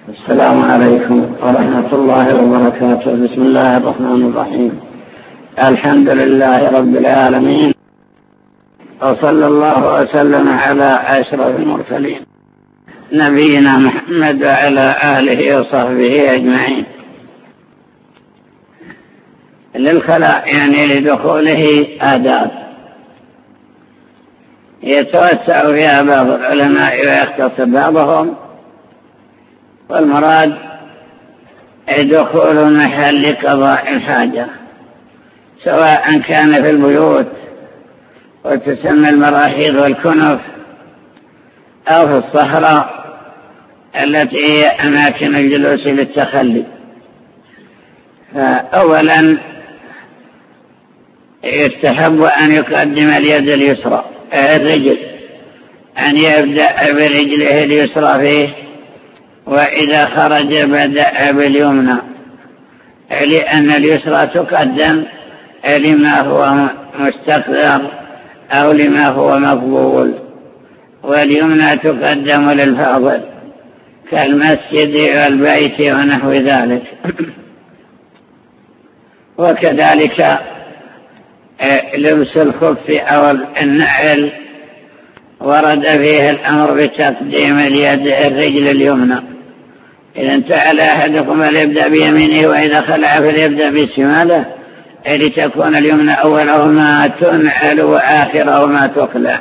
السلام عليكم ورحمة الله وبركاته. بسم الله الرحمن الرحيم. الحمد لله رب العالمين، وصلى الله وسلم على أشرف المرسلين نبينا محمد وعلى آله وصحبه أجمعين. للخلاء يعني لدخوله آداب يتوسع فيها بعض العلماء ويختص بعضهم، والمراد دخول محل قضاء الحاجة، سواء كان في البيوت وتسمى المراحيض والكنف، أو في الصحراء التي هي أماكن الجلوس للتخلي. فأولا يستحب أن يقدم اليد اليسرى، الرجل أن يبدأ برجله اليسرى فيه، وإذا خرج بدأ باليمنى، لأن اليسرى تقدم لما هو مستقذر أو لما هو مقبول، واليمنى تقدم للفاضل كالمسجد والبيت ونحو ذلك. وكذلك لبس الخف أو النعل ورد فيه الأمر بتقديم الرجل اليمنى. إذا انتعل أحدكم ليبدأ بيمينه، وإذا خلع فليبدأ بشماله، لتكون اليمنى أوله ما تنعل وآخره ما تخلع.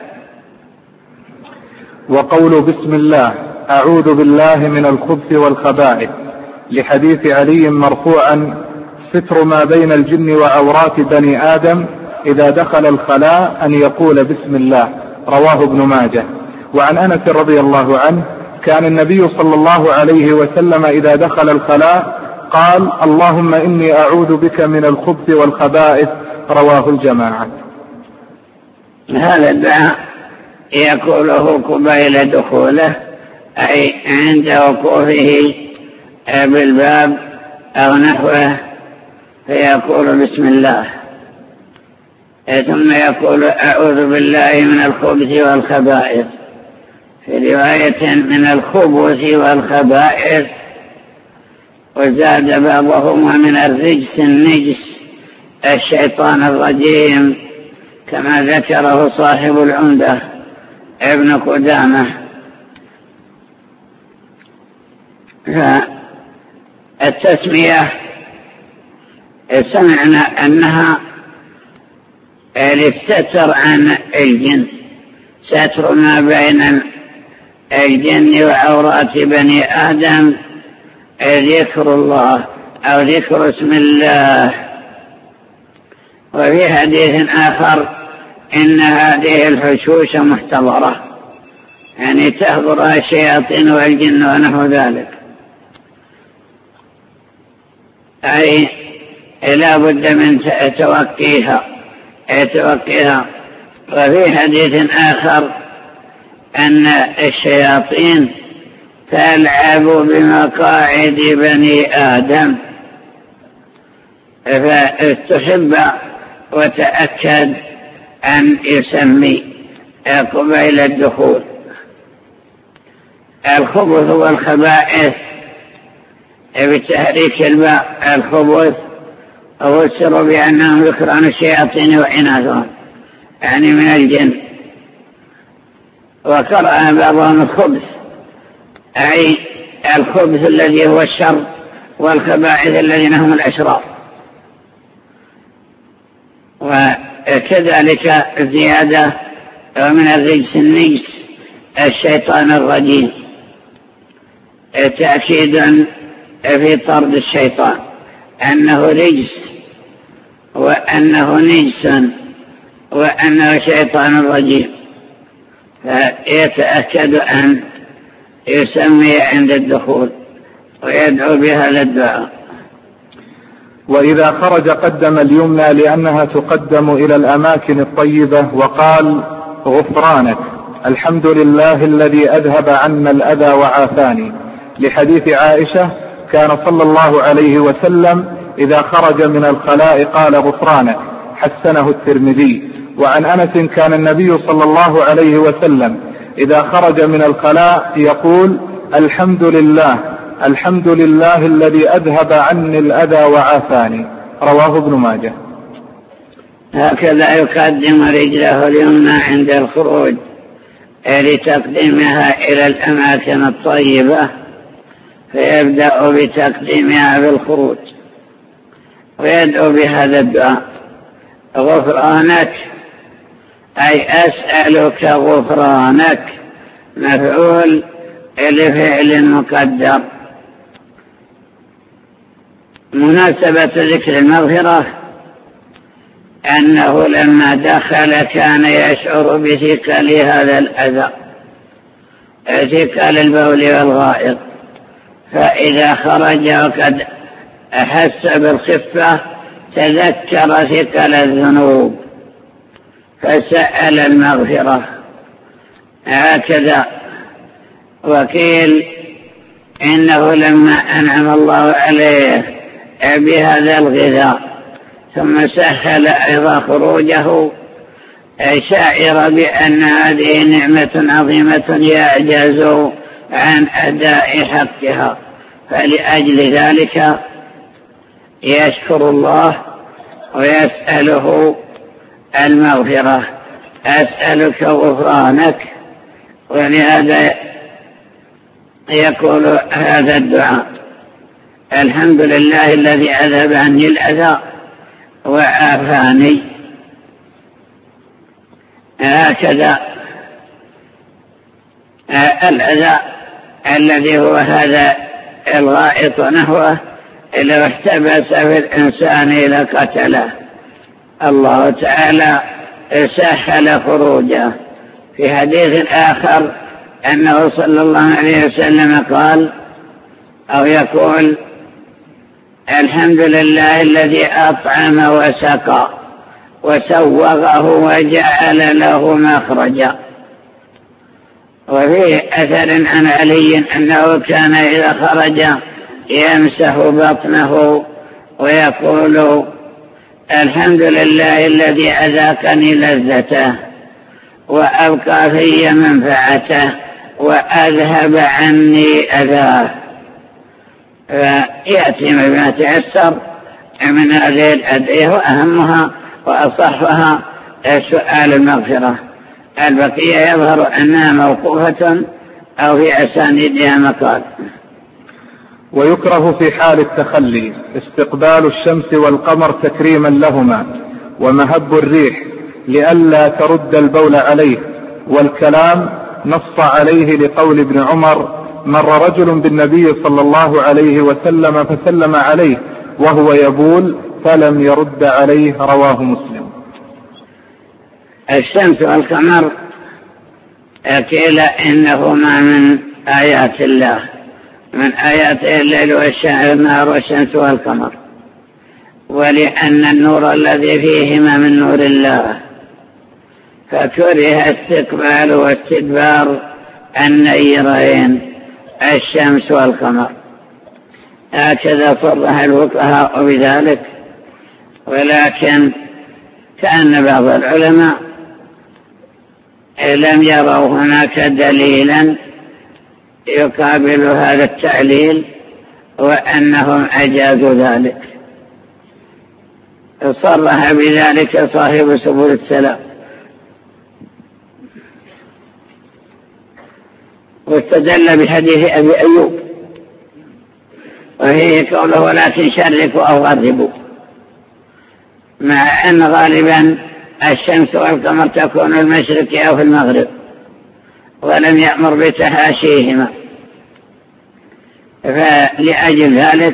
وقول بسم الله أعوذ بالله من الخبث والخبائث، لحديث علي مرفوعا: ستر ما بين الجن وعورات بني آدم إذا دخل الخلاء أن يقول بسم الله، رواه ابن ماجه. وعن أنس رضي الله عنه: كان النبي صلى الله عليه وسلم إذا دخل الخلاء قال: اللهم إني أعوذ بك من الخبث والخبائث، رواه الجماعة. هذا الدعاء يقوله قبيل دخوله، أي عند وقوفه بالباب أو نحوه، فيقول بسم الله، ثم يقول أعوذ بالله من الخبث والخبائث، في رواية من الخبث والخبائث، وزاد بعضهم ومن الرجس النجس الشيطان الرجيم، كما ذكره صاحب العمدة ابن قدامة. فالتسمية سمعنا أنها للستر عن الجن، ستر ما بين الجن وعورات بني آدم، ذكر الله أو ذكر اسم الله. وفي حديث آخر إن هذه الحشوش محتضرة، يعني تحضرها الشياطين والجن ونحو ذلك، أي لا بد من توقيها. وفي حديث آخر أن الشياطين تلعب بمقاعد بني آدم، فاستحب وتأكد أن يسمي قبيل الدخول. الخبث والخبائث بتحريك الباء، الخبث فسروا بأنهم ذكران الشياطين وإناثهم، يعني من الجن. وقرأ بعضهم الخبث، أي الخبث الذي هو الشر، والخبائث الذين هم الأشرار. وكذلك زيادة ومن الرجس النجس الشيطان الرجيم، تأكيد في طرد الشيطان أنه رجس وأنه نجس وأنه شيطان رجيم، فيتأكد أن يسمي عند الدخول ويدعو بهذا الدعاء. وإذا خرج قدم اليمنى لأنها تقدم إلى الأماكن الطيبة، وقال: غفرانك، الحمد لله الذي أذهب عنا الأذى وعافاني، لحديث عائشة: كان صلى الله عليه وسلم إذا خرج من الخلاء قال: غفرانك، حسنه الترمذي. وعن أنس: كان النبي صلى الله عليه وسلم إذا خرج من الخلاء يقول: الحمد لله الحمد لله الذي أذهب عني الأذى وعافاني. رواه ابن ماجه. هكذا يقدم رجله اليمنى عند الخروج لتقديمها إلى الأماكن الطيبة، فيبدأ بتقديمها بالخروج ويدعو بهذا الدعاء: غفرانك، أي أسألك غفرانك، مفعول لفعل مقدر. مناسبة ذكر المغفرة أنه لما دخل كان يشعر بثقل هذا الأذى، ثقل البول والغائط، فإذا خرج وقد أحس بالخفة تذكر ثقل الذنوب فسأل المغفرة. هكذا. وقيل إنه لما أنعم الله عليه بهذا الغذاء ثم سهل أيضا خروجه شاعر بأن هذه نعمة عظيمة يعجز عن أداء حقها، فلأجل ذلك يشكر الله ويسأله المغفرة: أسألك غفرانك. ولهذا يقول هذا الدعاء: الحمد لله الذي أذهب عني الأذى وعافاني. هكذا الأذى الذي هو هذا الغائط نحوه لو احتبس في الإنسان لقتله، الله تعالى سهل خروجه. في حديث آخر أنه صلى الله عليه وسلم قال أو يقول: الحمد لله الذي أطعم وسقى وسوغه وجعل له مخرجا. وفي أثر عن علي أنه كان إذا خرج يمسح بطنه ويقول: الحمد لله الذي أذاقني لذته وأبقى في منفعته وأذهب عني أذاه. فيأتي ما تيسر من هذه الأدعية، وأهمها وأصحها سؤال المغفرة. البقية يظهر أنها موقوفة أو في أسانيدها مقال. ويكره في حال التخلي استقبال الشمس والقمر تكريما لهما، ومهب الريح لئلا ترد البول عليه، والكلام نص عليه لقول ابن عمر: مر رجل بالنبي صلى الله عليه وسلم فسلم عليه وهو يبول فلم يرد عليه. رواه مسلم. الشمس والقمر قيل إنهما من آيات الله، من آياته الليل والنهار والشمس والقمر، ولأن النور الذي فيهما من نور الله، فكره استقبال واستدبار النيرين الشمس والقمر. هكذا صرح الفقهاء بذلك، ولكن كأن بعض العلماء لم يروا هناك دليلا يقابل هذا التعليل، وأنهم أجازوا ذلك. صرح بذلك صاحب سبل السلام، واستدل بحديث أبي أيوب وهي قوله: ولكن شرقوا أو غربوا، مع أن غالبا الشمس والقمر تكون المشرق أو في المغرب، ولم يأمر بتهاشيهما، فلأجل ذلك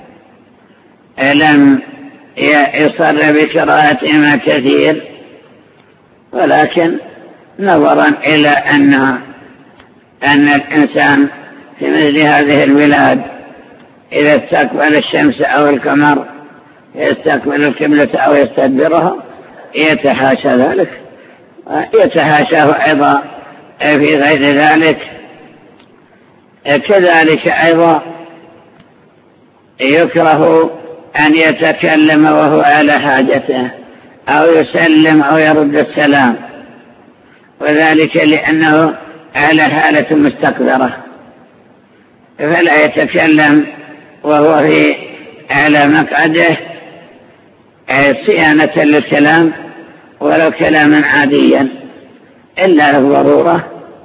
لم يصر بكراهتهما كثير. ولكن نظرا إلى أن الإنسان في مثل هذه البلاد إذا استقبل الشمس أو القمر يستقبل القبلة أو يستدبرها يتحاشى ذلك، يتحاشاه أيضا في غير ذلك. كذلك أيضا يكره أن يتكلم وهو على حاجته أو يسلم أو يرد السلام، وذلك لأنه على حالة مستقذرة، فلا يتكلم وهو على مقعده صيانة للكلام ولو كلاما عاديا إلا للضرورة.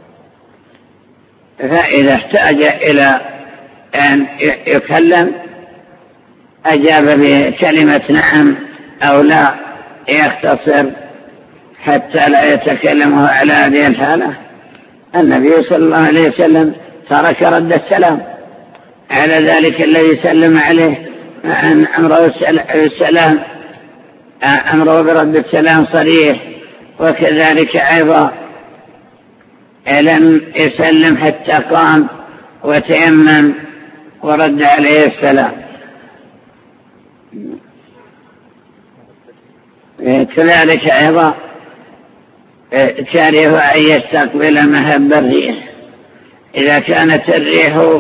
فإذا احتاج إلى أن يكلم أجاب بكلمة نعم أو لا، يختصر حتى لا يتكلمه على هذه الحالة. النبي صلى الله عليه وسلم ترك رد السلام على ذلك الذي سلم عليه، أن أمره برد السلام صريح. وكذلك أيضا لم يسلم حتى قام وتيمم ورد عليه السلام. كذلك أيضا كاره أن يستقبل مهب الريح. إذا كانت الريح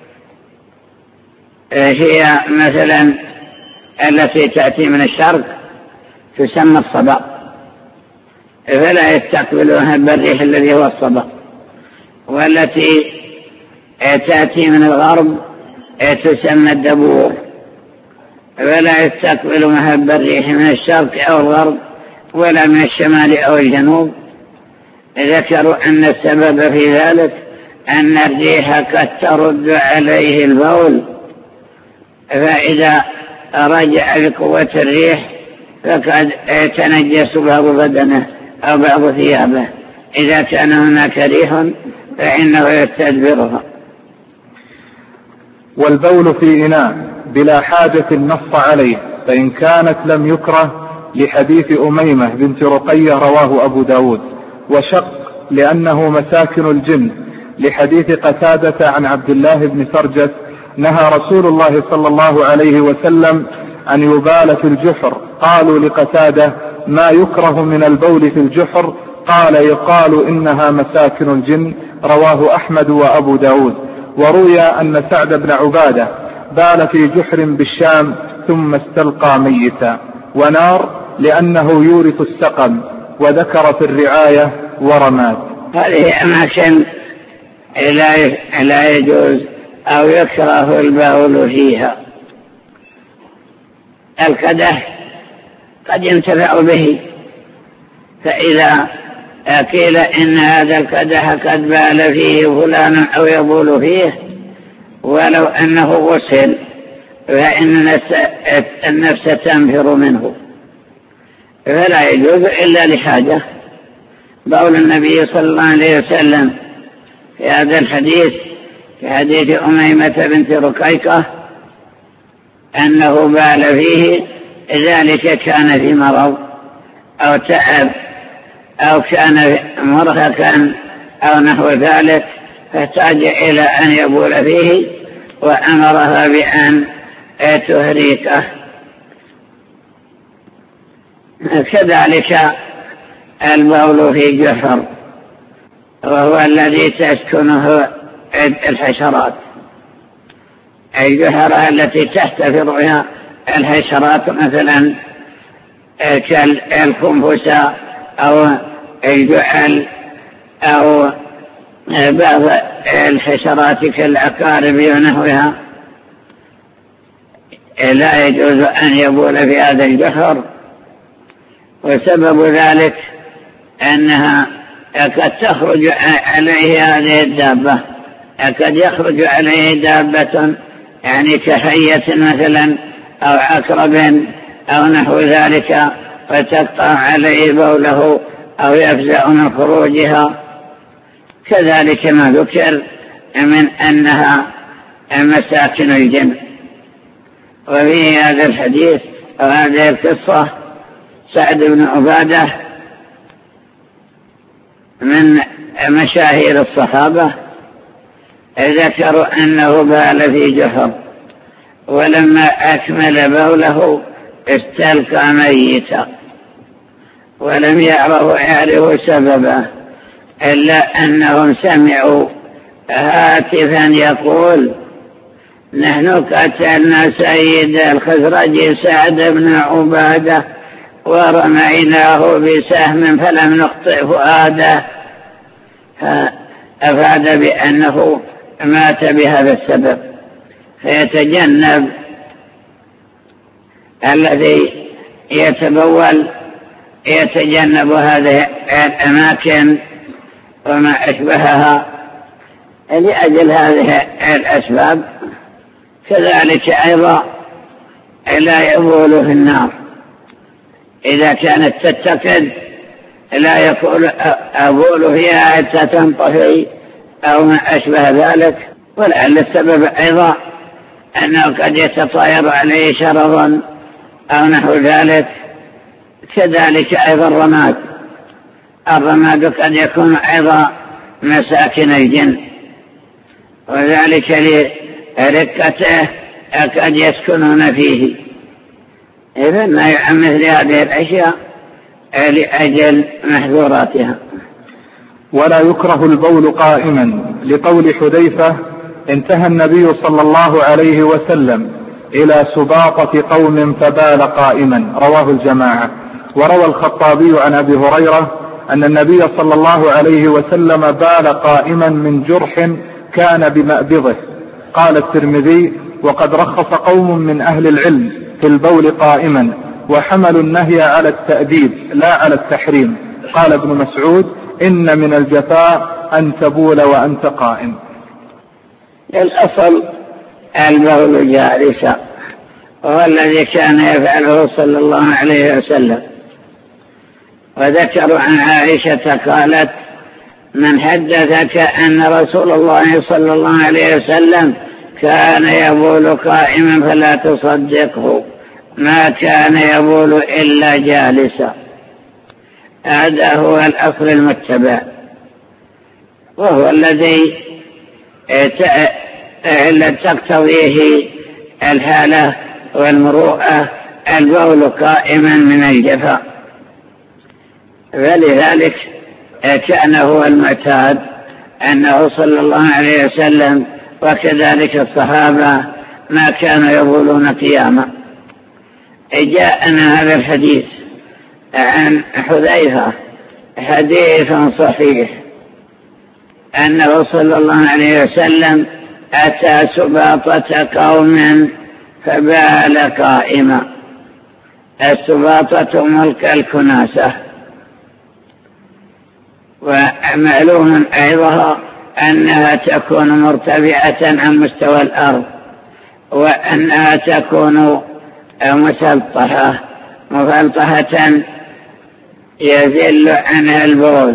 هي مثلا التي تأتي من الشرق تسمى الصبا، فلا يستقبل مهب الريح الذي هو الصبا. والتي تأتي من الغرب تسمى الدبور، ولا يستقبل مهب الريح من الشرق أو الغرب ولا من الشمال أو الجنوب. ذكروا أن السبب في ذلك أن الريح قد ترد عليه البول، فإذا رجع بقوة الريح فقد يتنجس بعض بدنه أو بعض ثيابه. إذا كان هناك ريح فإنه يستدبرها. والبول في إناء بلا حاجة نص عليه، فإن كانت لم يكره لحديث أميمة بنت رقية رواه أبو داود. وشق لأنه مساكن الجن لحديث قتادة عن عبد الله بن فرجة نهى رسول الله صلى الله عليه وسلم أن يبال في الجحر. قالوا لقتادة ما يكره من البول في الجحر؟ قال يقال إنها مساكن الجن، رواه أحمد وأبو داود. وروي أن سعد بن عبادة بال في جحر بالشام ثم استلقى ميتا. ونار لأنه يورث السقم. وذكر في الرعاية ورماد. هذه أماكن لا يجوز أو يكره البول فيها. القدح قد ينتفع به، فإذا قيل إن هذا القدح قد بال فيه فلان أو يبول فيه ولو أنه غسل فإن النفس تنفر منه، فلا يجوز إلا لحاجة. بول النبي صلى الله عليه وسلم في هذا الحديث، في حديث أميمة بنت رقيقة أنه بال فيه، ذلك كان في مرض أو تعب أو كان مرهقا أو نحو ذلك، فاحتاج إلى أن يبول فيه وأمرها بأن تهريقه. كذلك البول في جحر، وهو الذي تسكنه الحشرات، الجحر التي تحتفظ بها الحشرات مثلا كالخنفسة أو الجعل أو بعض الحشرات كالعقارب ونحوها، لا يجوز أن يبول في هذا الجحر. وسبب ذلك أنها قد تخرج عليه هذه الدابة، قد يخرج عليه دابة يعني كحية مثلا أو عقرب أو نحو ذلك، فتقطع عليه بوله أو يفزع من خروجها. كذلك ما ذكر من أنها مساكن الجن. وفي هذا الحديث وهذه القصة سعد بن عبادة من مشاهير الصحابة، ذكروا أنه بال في جحر، ولما أكمل بوله استلقى ميتا، ولم يعرفوا سببه إلا أنهم سمعوا هاتفا يقول نحن قتلنا سيد الخزرج سعد بن عبادة ورميناه بسهم فلم نخطئ فؤاده، فأفاد بأنه مات بهذا السبب، فيتجنب الذي يتبول يتجنب هذه الأماكن وما أشبهها لأجل هذه الأسباب. كذلك أيضا لا يبول في النار إذا كانت تتقد لا يقول أبول فيها حتى تنطفئ أو ما أشبه ذلك. ولعل السبب أيضا أنه قد يتطاير عليه شرر أو نحو ذلك. كذلك أيضا الرماد قد يكون أيضا مساكن الجن، وذلك لرقته قد يسكنون فيه. إذن ما يعمل لهذه الأشياء لأجل محظوراتها. ولا يكره البول قائما، لقول حذيفة: انتهى النبي صلى الله عليه وسلم إلى سباطة قوم فبال قائما، رواه الجماعة. وروى الخطابي عن أبي هريرة أن النبي صلى الله عليه وسلم بال قائما من جرح كان بمأبضه. قال الترمذي: وقد رخص قوم من أهل العلم في البول قائما، وحملوا النهي على التأديب لا على التحريم. قال ابن مسعود: إن من الجفاء أن تبول وأنت قائم. الأصل البول جالسا، وهو الذي كان يفعله صلى الله عليه وسلم. وذكروا عن عائشة قالت: من حدثك أن رسول الله صلى الله عليه وسلم كان يبول قائما فلا تصدقه، ما كان يبول إلا جالسا. هذا هو الأصل المتبع، وهو الذي تقتضيه الحالة والمروءة البول قائما من الجفاء. فلذلك كان هو المعتاد أنه صلى الله عليه وسلم وكذلك الصحابة ما كانوا يبولون قياما. جاءنا هذا الحديث عن حذيفة حديث صحيح أنه صلى الله عليه وسلم أتى سباطة قوم فبال قائما. السباطة ملك الكناسة. ومعلوم أيضا أنها تكون مرتفعة عن مستوى الأرض، وأنها تكون مفلطحة يذل عنها البول.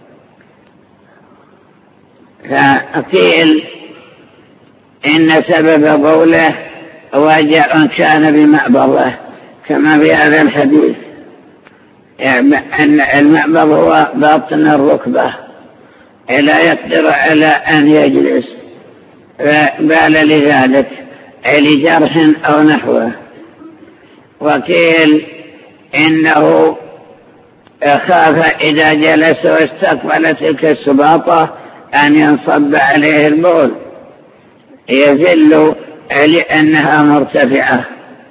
فقيل إن سبب بوله وجع كان بمأبضه، كما في هذا الحديث أن المأبض هو باطن الركبة، لا يقدر على أن يجلس، فبال لذلك لجرح أو نحوه. وقيل إنه خاف إذا جلس واستقبل تلك السباطة أن ينصب عليه البول يذل لأنها مرتفعة.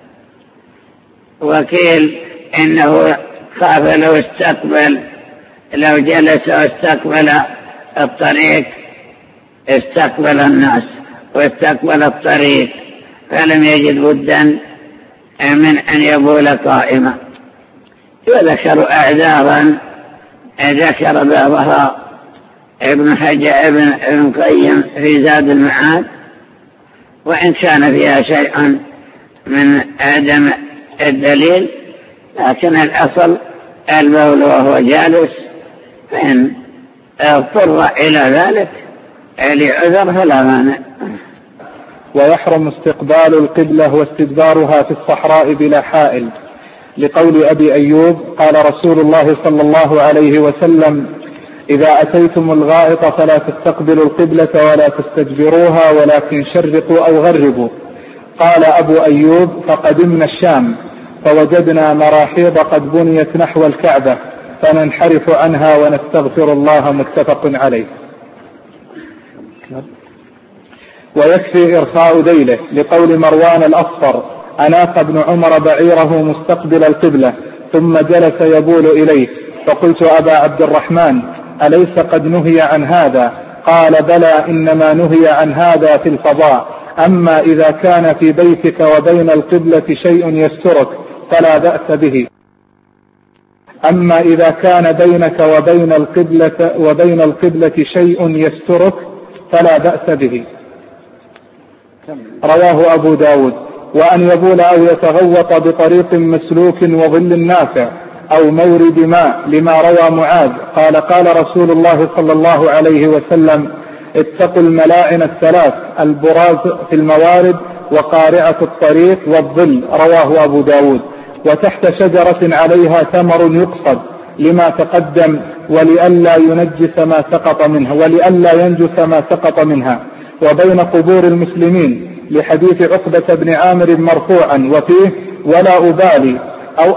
وقيل إنه خاف لو جلس واستقبل الطريق استقبل الناس واستقبل الطريق، فلم يجد بدا من أن يبول قائما. وذكروا أعذارا ذكر بعضها ابن القيم في زاد المعاد، وإن كان فيها شيء من عدم الدليل، لكن الأصل البول وهو جالس، فإن اضطر إلى ذلك لعذر فلا مانع. ويحرم استقبال القبلة واستدبارها في الصحراء بلا حائل، لقول أبي أيوب: قال رسول الله صلى الله عليه وسلم: إذا أتيتم الغائط فلا تستقبلوا القبلة ولا تستدبروها ولكن شرقوا أو غربوا. قال أبو أيوب: فقدمنا الشام فوجدنا مراحيض قد بنيت نحو الكعبة فننحرف عنها ونستغفر الله. متفق عليه. ويكفي إرخاء ذيله، لقول مروان الأصفر: أناق ابن عمر بعيره مستقبل القبلة ثم جلس يبول إليه، فقلت: أبا عبد الرحمن، أليس قد نهي عن هذا؟ قال بلى إنما نهي عن هذا في الفضاء، أما إذا كان في بيتك وبين القبلة شيء يسترك فلا بأس به. أما إذا كان بينك وبين القبلة شيء يسترك فلا بأس به. رواه أبو داود. وأن يبول أو يتغوط بطريق مسلوك وظل نافع أو مورد ماء، لما روى معاذ قال قال رسول الله صلى الله عليه وسلم: اتقوا الملاعن الثلاث، البراز في الموارد وقارعة الطريق والظل. رواه أبو داود. وتحت شجرة عليها ثمر يقصد، لما تقدم، ولئلا ينجس ما سقط منها. وبين قبور المسلمين، لحديث عقبة بن عامر مرفوعا وفيه: ولا أبالي أو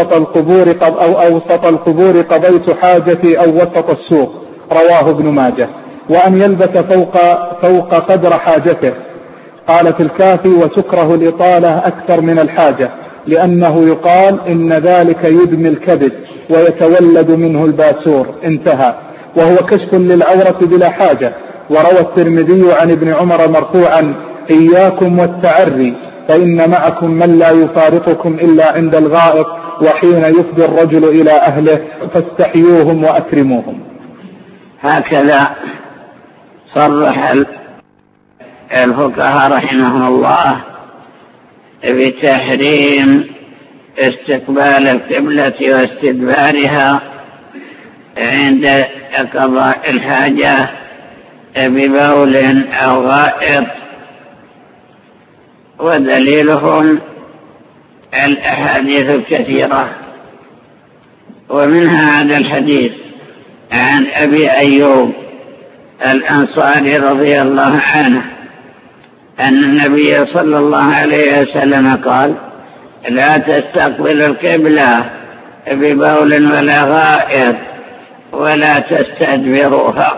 أوسط القبور قضيت حاجتي أو وسط السوق. رواه ابن ماجه. وأن يلبس فوق قدر حاجته. قال في الكافي: وتكره الإطالة أكثر من الحاجة، لأنه يقال إن ذلك يدمي الكبد ويتولد منه الباسور. انتهى. وهو كشف للعورة بلا حاجة. وروى الترمذي عن ابن عمر مرفوعا: إياكم والتعري، فإن معكم من لا يفارقكم إلا عند الغائط، وحين يفضي الرجل إلى أهله فاستحيوهم وأكرموهم. هكذا صرح الفقهاء رحمهم الله بتحريم استقبال القبلة واستدبارها عند قضاء الحاجة ببول أو غائط. ودليلهم الأحاديث الكثيرة، ومنها هذا الحديث عن أبي أيوب الأنصاري رضي الله عنه أن النبي صلى الله عليه وسلم قال: لا تستقبل القبلة ببول ولا غائط ولا تستدبروها.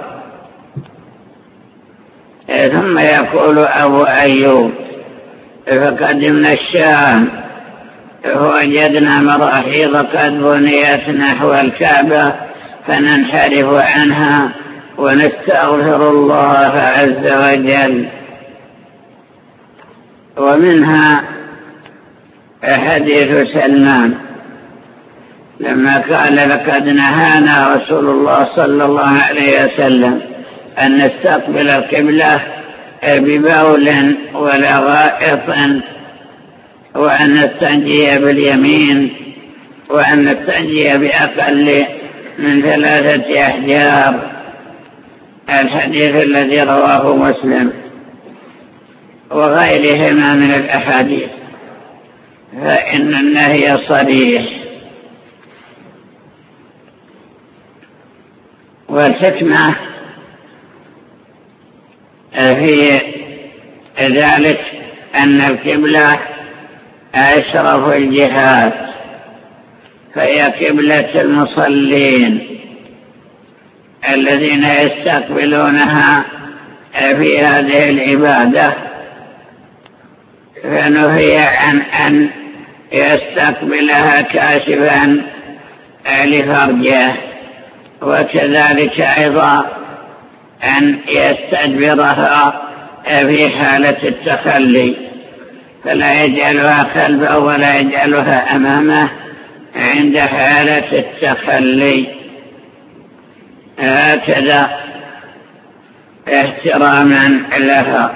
ثم يقول أبو أيوب: فقدمنا الشام فوجدنا مراحيض قد بنيت نحو الكعبة فننحرف عنها ونستغفر الله عز وجل. ومنها حديث سلمان لما قال: لقد نهانا رسول الله صلى الله عليه وسلم أن نستقبل القبلة ببول ولا غائط، وأن نستنجي باليمين، وأن نستنجي بأقل من 3 أحجار. الحديث الذي رواه مسلم وغيرهما من الأحاديث. فإن النهي صريح. والحكمة في ذلك أن القبلة أشرف الجهات، فهي قبلة المصلين الذين يستقبلونها في هذه العبادة، فنهي عن أن يستقبلها كاشفا لفرجه، وكذلك أيضا أن يستدبرها في حالة التخلي، فلا يجعلها خلفه ولا يجعلها أمامه عند حالة التخلي، هكذا احتراما لها.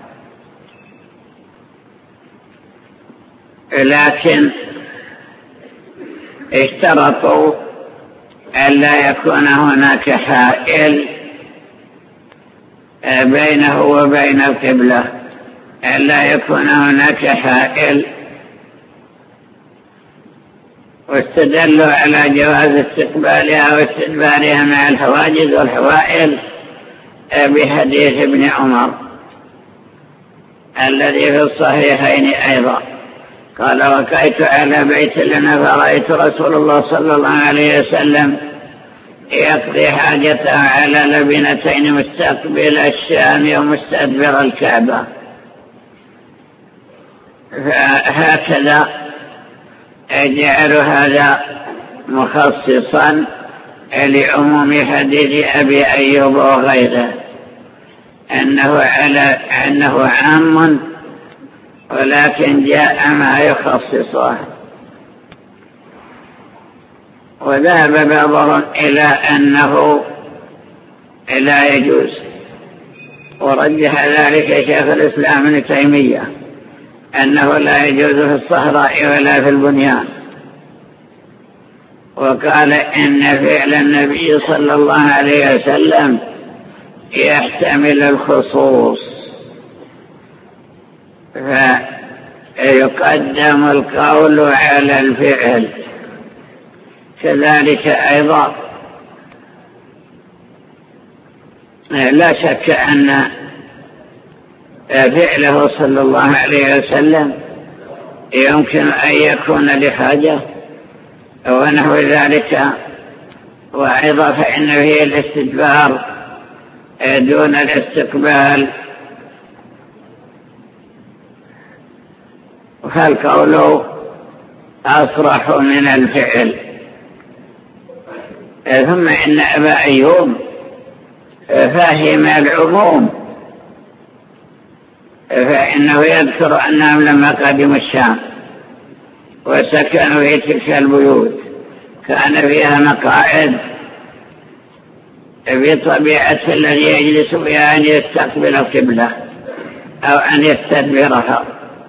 لكن اشترطوا ألا يكون هناك حائل بينه وبين القبلة، ألا يكون هناك حائل. واستدلوا على جواز استقبالها واستدبارها مع الحواجز والحوائل بحديث ابن عمر الذي في الصحيحين أيضا قال: وقعت على بيت لنا فرأيت رسول الله صلى الله عليه وسلم يقضي حاجته على لبنتين مستقبل الشام ومستدبر الكعبة. فهكذا جعلوا هذا مخصصا لعموم حديث أبي أيوب وغيره. أنه عام ولكن جاء ما يخصصه. وذهب بعضهم إلى أنه لا يجوز، ورجح ذلك شيخ الإسلام ابن تيمية أنه لا يجوز في الصحراء ولا في البنيان، وقال إن فعل النبي صلى الله عليه وسلم يحتمل الخصوص، فيقدم القول على الفعل. كذلك أيضا لا شك أن فعله صلى الله عليه وسلم يمكن أن يكون لحاجة ونحو ذلك، وأيضا فإن فيه الاستدبار دون الاستقبال، فالقول أصرح من الفعل. ثم إن أبا أيوب فهم العموم، فإنه يذكر أنهم لما قدموا الشام وسكنوا في تلك البيوت كان فيها مقاعد بطبيعة الذي يجلس بها أن يستقبل القبلة أو أن يستدبرها،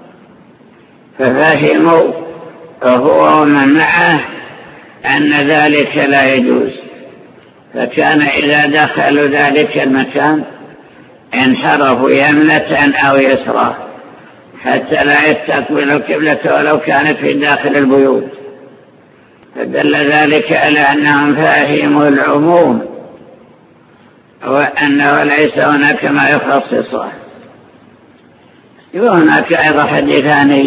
ففهموا هو ومن معه أن ذلك لا يجوز، فكان إذا دخلوا ذلك المكان انحرفوا يمنة أو يسرى حتى لا يستقبل القبلة ولو كانت في داخل البيوت، فدل ذلك على أنهم فاهموا العموم وأنه ليس هناك ما يخصصه. وهناك أيضا حديثان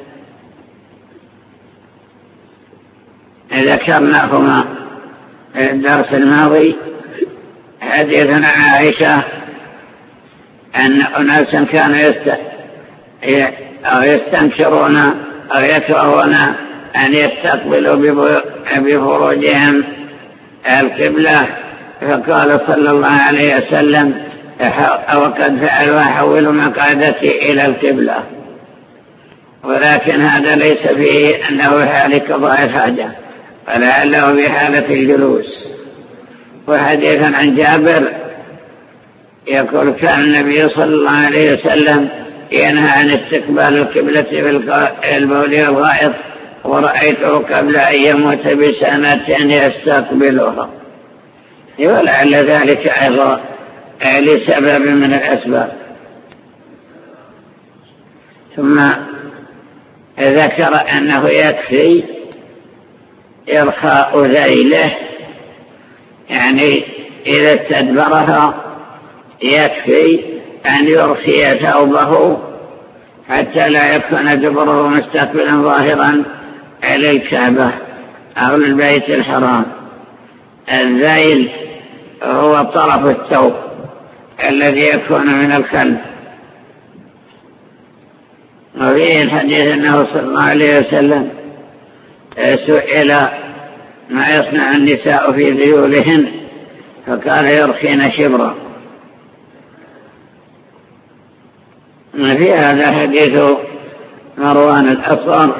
ذكرناهما في الدرس الماضي. حديث عن عائشة أن أناسا كانوا يستنكرون أو يكرهون أن يستقبلوا بفروجهم القبلة، فقال صلى الله عليه وسلم وقد فعلوا حولوا مقعدتي إلى القبلة، ولكن هذا ليس فيه أنه حال قضاء الحاجة ولعله بحالة الجلوس. وحديث عن جابر يقول كان النبي صلى الله عليه وسلم ينهى عن استقبال القبلة في البول والغائط، ورأيته قبل أن يموت بسنة يستقبلها، ولعل ذلك أيضا لسبب من الأسباب. ثم ذكر أنه يكفي إرخاء ذيله، يعني إذا استدبرها يكفي أن يرخي ثوبه حتى لا يكون دبره مستقبلا ظاهرا على الكعبة أو البيت الحرام. الذيل هو طرف الثوب الذي يكون من الخلف. وفيه الحديث أنه صلى الله عليه وسلم سئل ما يصنع النساء في ذيولهن فقال يرخين شبرا. في هذا حديث مروان الأصغر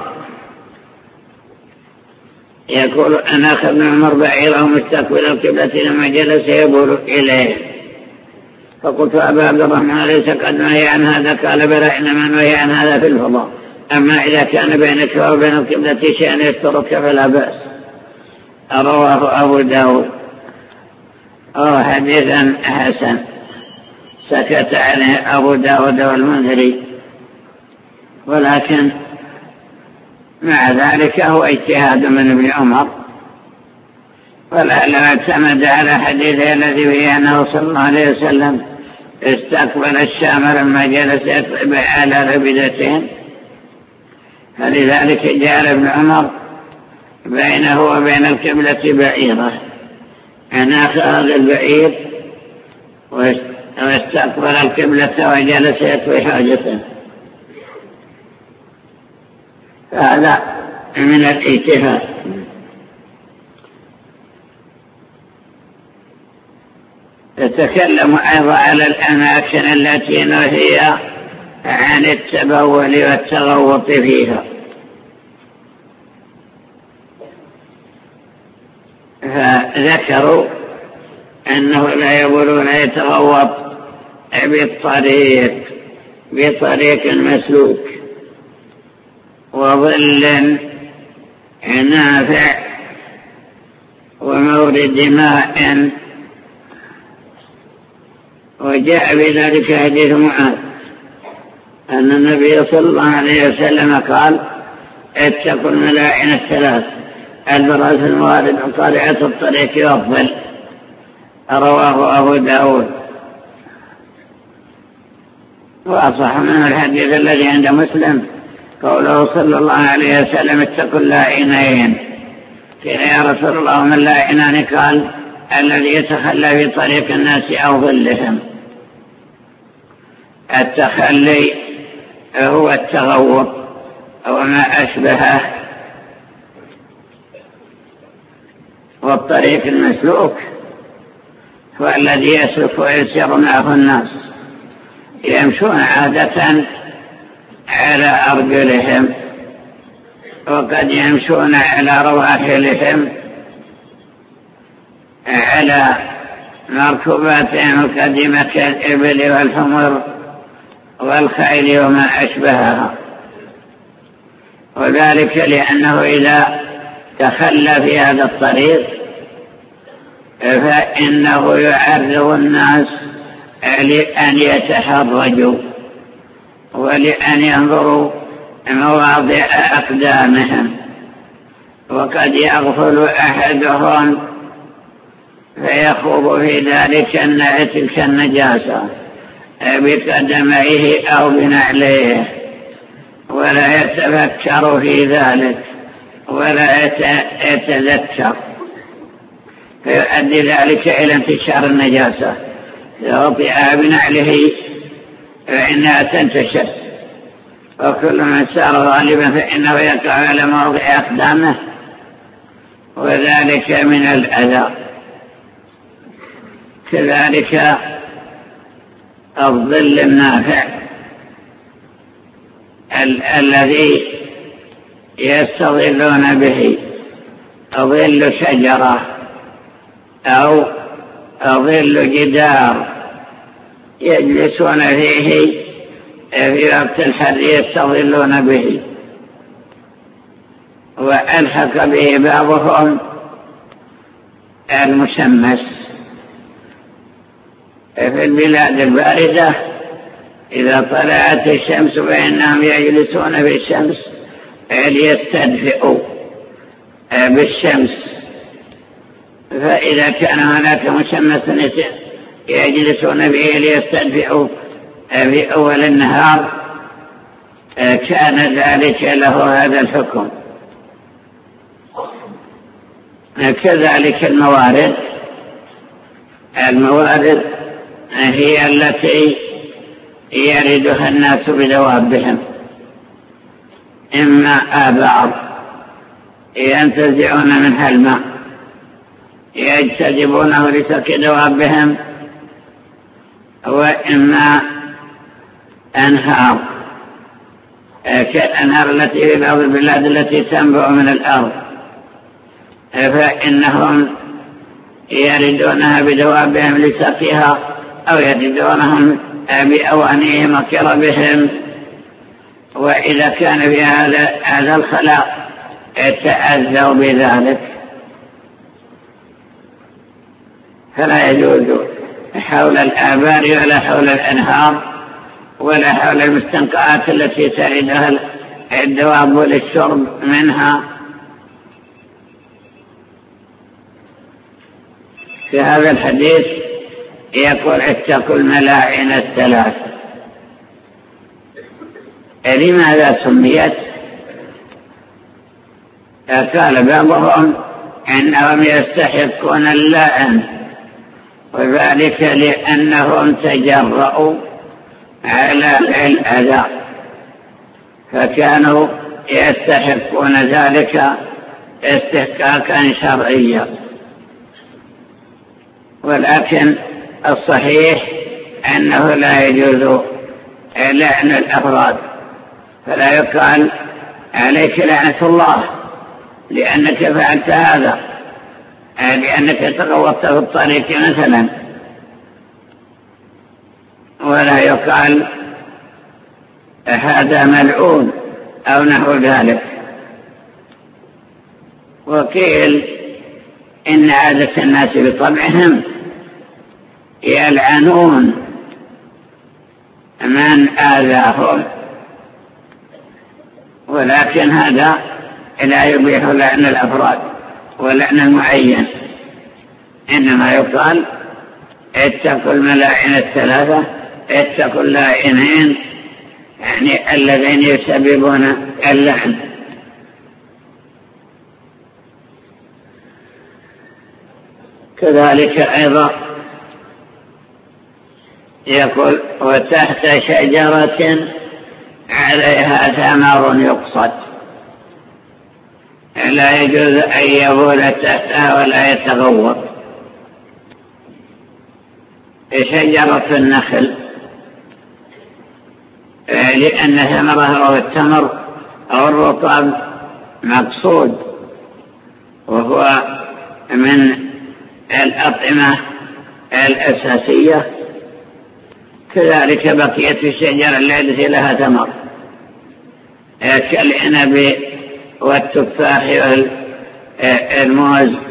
يقول أنا أخذ من عمر بعيره مستقبل القبلة لما جلس يبول إليه، فقلت أبا عبد الرحمن ليس قد نهي عن هذا؟ قال بلى إنما نهي عن هذا في الفضاء، أما إذا كان بينك وبين القبلة شيء يسترك فلا بأس. رواه أبو داود. حديثا حسن سكت عليه أبو داود والمنذري، ولكن مع ذلك هو اجتهاد من ابن عمر، ولعله اعتمد على حديثه الذي فيه أنه صلى الله عليه وسلم استقبل الشام لما جلس يقلب على ربدتين، فلذلك جعل ابن عمر بينه وبين القبلة بعيرة، أن أخذ البعير واستقبل القبلة وجلس يكوي حاجته. هذا من الاجتهاد. يتكلم أيضا على الأماكن التي نهي عن التبول والتغوط فيها. فذكروا أنه لا يبولون يتغوط بطريق مسلوك وظل نافع ومورد ماء. وجاء بذلك حديث معاذ أن النبي صلى الله عليه وسلم قال: اتقوا الملاعن الثلاث، البراز الموارد وقارعة الطريق والظل. رواه أبو داود. وأصح من الحديث الذي عند مسلم قوله صلى الله عليه وسلم: اتقوا اللاعنين. قيل: يا رسول الله من اللاعنان؟ قال: الذي يتخلى في طريق الناس أو ظلهم. التخلي هو التغوط أو ما أشبهه. والطريق المسلوك هو الذي يسلك ويسير معه الناس، يمشون عادة على أرجلهم، وقد يمشون على رواحلهم على مركوباتهم القديمة كالإبل والحمر والخيل وما أشبهها. وذلك لأنه إذا تخلى في هذا الطريق فإنه يعرض الناس لأن يتحرجوا ولأن ينظروا مواضع أقدامهم، وقد يغفل أحدهم فيخوض في ذلك تلك النجاسة بقدميه أو بنعليه ولا يتفكر في ذلك ولا يتذكر، فيؤدي ذلك إلى انتشار النجاسة. يغطئها بنعله فإنها تنتشر، وكل من سار غالبا فإنه يقع على موضع أقدامه، وذلك من الأذى. كذلك الظل النافع الذي يستظلون به، ظل شجرة أو ظل جدار يجلسون فيه في وقت الحر يستظلون به. وألحق به بعضهم المشمس. في البلاد الباردة إذا طلعت الشمس فإنهم يجلسون في الشمس ليستدفئوا بالشمس، فإذا كان هناك مشمس يجلسون به ليستدفئوا في أول النهار كان ذلك له هذا الحكم. كذلك الموارد هي التي يردها الناس بدوابهم، إما آبار ينتزعون منها الماء يجتذبونه لسك دوابهم، وإما أنهار كالأنهار التي في بعض البلاد التي تنبع من الأرض، فإنهم يردونها بدوابهم لسقيها أو يردونهم بأوانيهم وكربهم. وإذا كان في هذا الخلاء يتأذوا بذلك، فلا يجوز حول الآبار ولا حول الأنهار ولا حول المستنقعات التي تردها الدواب للشرب منها. في هذا الحديث يقول: اتقوا الملاعن الثلاث. لماذا سميت؟ قال بعضهم إنهم يستحقون اللعن، وذلك لأنهم تجرؤوا على الأذى فكانوا يستحقون ذلك استحقاقا شرعيا. ولكن الصحيح أنه لا يجوز لعن الأفراد، فلا يقال عليك لعنة الله لأنك فعلت هذا، لأنك تغوطت في الطريق مثلا، ولا يقال هذا ملعون أو نحو ذلك. وقيل إن عادة الناس بطبعهم يلعنون من آذاهم، ولكن هذا لا يبيح لعن الأفراد ولعن المعين، إنما يقال اتقوا الملاعن الثلاثة، اتقوا اللائنين، يعني الذين يسببون اللعن. كذلك أيضا يقول وتحت شجرة عليها ثمر يقصد، لا يجوز أن يبول تحتها ولا يتغوط. شجرة النخل لأن ثمرها هو التمر أو الرطب مقصود، وهو من الأطعمة الأساسية. كذلك بقية الشجر التي لها ثمر كالعنب والتفاح والموز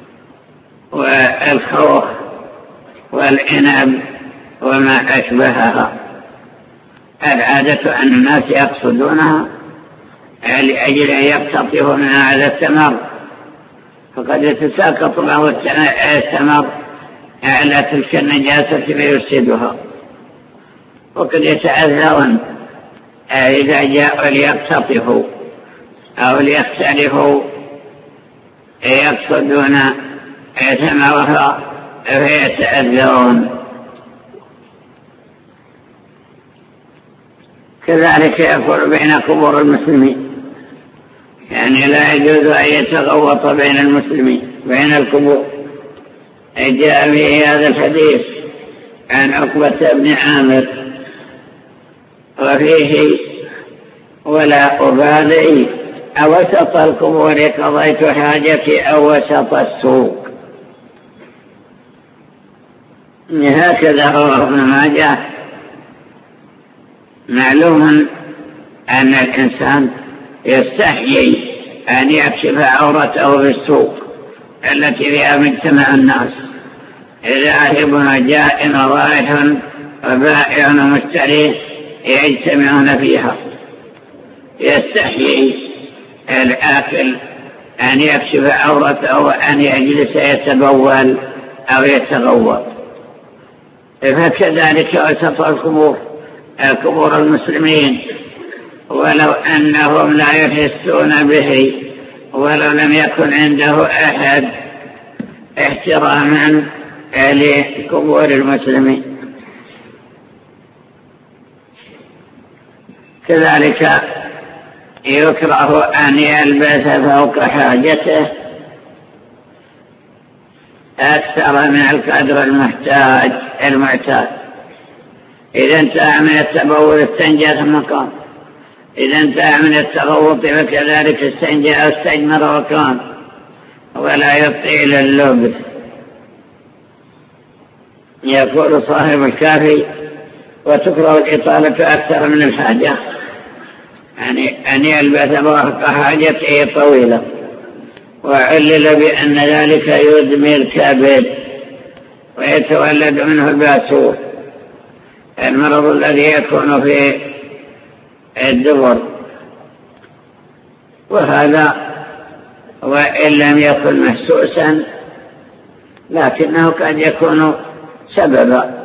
والخوخ والعنب وما أشبهها، العادة أن الناس يقصدونها لأجل أن يقتطفوا من هذا الثمر، فقد يتساقط له الثمر على تلك النجاسة فيفسدها، وقد يتأذون إذا جاءوا ليقتطفوا أو ليختلفوا يقصدون ثمرها فيتأذون. كذلك يكون بين قبور المسلمين، يعني لا يجوز أن يتغوط بين المسلمين بين القبور. جاء في هذا الحديث عن عقبة بن عامر وفيه ولا أبالي أوسط القبور قضيت حاجتي أو وسط السوق. هكذا رواه ابن ماجه. معلوم أن الإنسان يستحيي أن يكشف عورته في السوق التي فيها مجتمع الناس، ذاهب جاء رايح وبائع ومشتري يجتمعون فيها، يستحيي الآكل أن يكشف عورته وأن يجلس يتبول أو يتغوط. فكذلك وسط قبور المسلمين ولو أنهم لا يحسون به ولو لم يكن عنده أحد احتراما لقبور المسلمين. كذلك يكره أن يلبس فوق حاجته أكثر من القدر المعتاد. إذا انتهى من التبول استنجى ثم قام، إذا انتهى من التغوط فكذلك استنجى أو استجمر وقام، ولا يطيل اللبس. يقول صاحب الكافي وتكره الإطالة أكثر من الحاجة، يعني أن يلبس فوق حاجته طويلة، وعلل بأن ذلك يدمي الكبد ويتولد منه الباسور، المرض الذي يكون في الدبر. وهذا وإن لم يكن محسوسا لكنه قد يكون سببا.